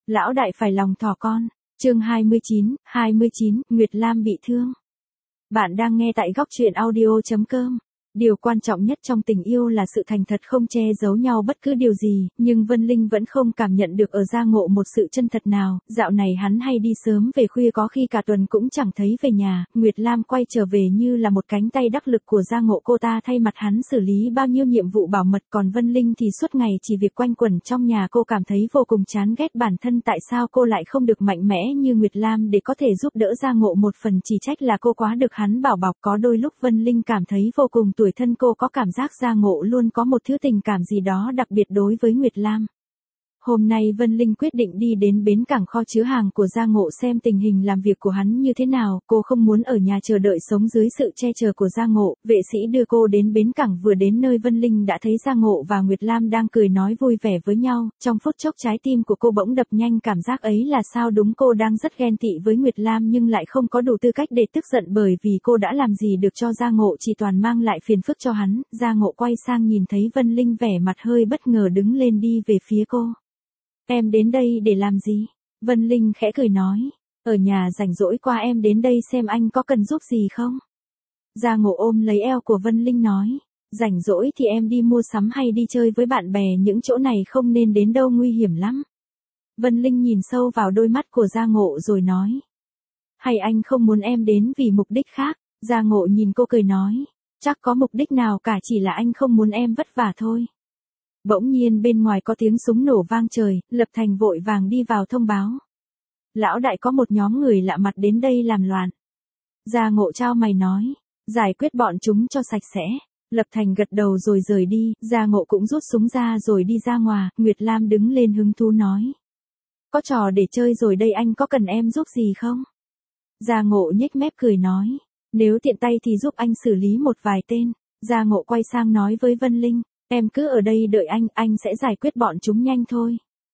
Lão đại phải lòng thỏ con. Chương 29, Nguyệt Lam bị thương. Bạn đang nghe tại góc truyện audio.com. Điều quan trọng nhất trong tình yêu là sự thành thật, không che giấu nhau bất cứ điều gì, nhưng Vân Linh vẫn không cảm nhận được ở Gia Ngộ một sự chân thật nào. Dạo này hắn hay đi sớm về khuya, có khi cả tuần cũng chẳng thấy về nhà. Nguyệt Lam quay trở về như là một cánh tay đắc lực của Gia Ngộ, cô ta thay mặt hắn xử lý bao nhiêu nhiệm vụ bảo mật, còn Vân Linh thì suốt ngày chỉ việc quanh quẩn trong nhà. Cô cảm thấy vô cùng chán ghét bản thân, tại sao cô lại không được mạnh mẽ như Nguyệt Lam để có thể giúp đỡ Gia Ngộ. Một phần chỉ trách là cô quá được hắn bảo bọc, có đôi lúc Vân Linh cảm thấy vô cùng tủi thân. Cô có cảm giác Gia Ngộ luôn có một thứ tình cảm gì đó đặc biệt đối với Nguyệt Lam. Hôm nay Vân Linh quyết định đi đến bến cảng kho chứa hàng của Gia Ngộ xem tình hình làm việc của hắn như thế nào. Cô không muốn ở nhà chờ đợi sống dưới sự che chở của Gia Ngộ. Vệ sĩ đưa cô đến bến cảng, vừa đến nơi Vân Linh đã thấy Gia Ngộ và Nguyệt Lam đang cười nói vui vẻ với nhau. Trong phút chốc trái tim của cô bỗng đập nhanh, cảm giác ấy là sao? Đúng, cô đang rất ghen tị với Nguyệt Lam nhưng lại không có đủ tư cách để tức giận, bởi vì cô đã làm gì được cho Gia Ngộ, chỉ toàn mang lại phiền phức cho hắn. Gia Ngộ quay sang nhìn thấy Vân Linh vẻ mặt hơi bất ngờ, đứng lên đi về phía cô. Em đến đây để làm gì? Vân Linh khẽ cười nói. Ở nhà rảnh rỗi qua, em đến đây xem anh có cần giúp gì không? Gia Ngộ ôm lấy eo của Vân Linh nói. Rảnh rỗi thì em đi mua sắm hay đi chơi với bạn bè, những chỗ này không nên đến đâu, nguy hiểm lắm. Vân Linh nhìn sâu vào đôi mắt của Gia Ngộ rồi nói. Hay anh không muốn em đến vì mục đích khác? Gia Ngộ nhìn cô cười nói. Chắc có mục đích nào cả, chỉ là anh không muốn em vất vả thôi. Bỗng nhiên bên ngoài có tiếng súng nổ vang trời, Lập Thành vội vàng đi vào thông báo. Lão đại, có một nhóm người lạ mặt đến đây làm loạn. Gia Ngộ chau mày nói. Giải quyết bọn chúng cho sạch sẽ. Lập Thành gật đầu rồi rời đi. Gia Ngộ cũng rút súng ra rồi đi ra ngoài. Nguyệt Lam đứng lên hứng thú nói. Có trò để chơi rồi đây, anh có cần em giúp gì không? Gia Ngộ nhếch mép cười nói. Nếu tiện tay thì giúp anh xử lý một vài tên. Gia Ngộ quay sang nói với Vân Linh. Em cứ ở đây đợi anh sẽ giải quyết bọn chúng nhanh thôi.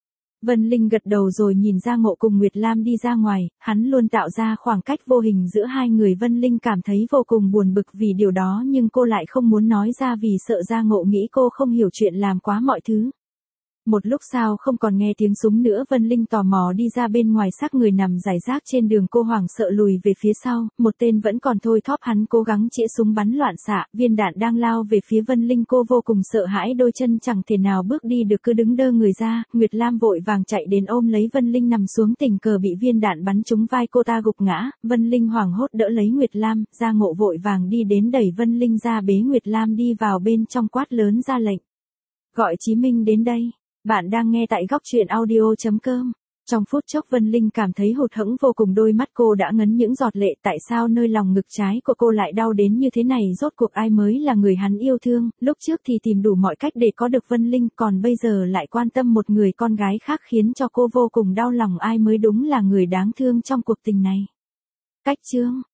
Vân Linh gật đầu rồi nhìn Gia Ngộ cùng Nguyệt Lam đi ra ngoài, hắn luôn tạo ra khoảng cách vô hình giữa hai người. Vân Linh cảm thấy vô cùng buồn bực vì điều đó, nhưng cô lại không muốn nói ra vì sợ Gia Ngộ nghĩ cô không hiểu chuyện, làm quá mọi thứ. Một lúc sau không còn nghe tiếng súng nữa, Vân Linh tò mò đi ra bên ngoài, xác người nằm rải rác trên đường. Cô hoảng sợ lùi về phía sau, một tên vẫn còn thôi thóp, hắn cố gắng chĩa súng bắn loạn xạ, viên đạn đang lao về phía Vân Linh. Cô vô cùng sợ hãi, đôi chân chẳng thể nào bước đi được, cứ đứng đơ người ra. Nguyệt Lam vội vàng chạy đến ôm lấy Vân Linh nằm xuống, tình cờ bị viên đạn bắn trúng vai, cô ta gục ngã. Vân Linh hoảng hốt đỡ lấy Nguyệt Lam. Gia Ngộ vội vàng đi đến đẩy Vân Linh ra, bế Nguyệt Lam đi vào bên trong, quát lớn ra lệnh. Gọi Chí Minh đến đây. Bạn đang nghe tại góc truyện audio.com. Trong phút chốc Vân Linh cảm thấy hụt hẫng vô cùng, đôi mắt cô đã ngấn những giọt lệ. Tại sao nơi lòng ngực trái của cô lại đau đến như thế này? Rốt cuộc ai mới là người hắn yêu thương? Lúc trước thì tìm đủ mọi cách để có được Vân Linh, còn bây giờ lại quan tâm một người con gái khác, khiến cho cô vô cùng đau lòng. Ai mới đúng là người đáng thương trong cuộc tình này? Cách chương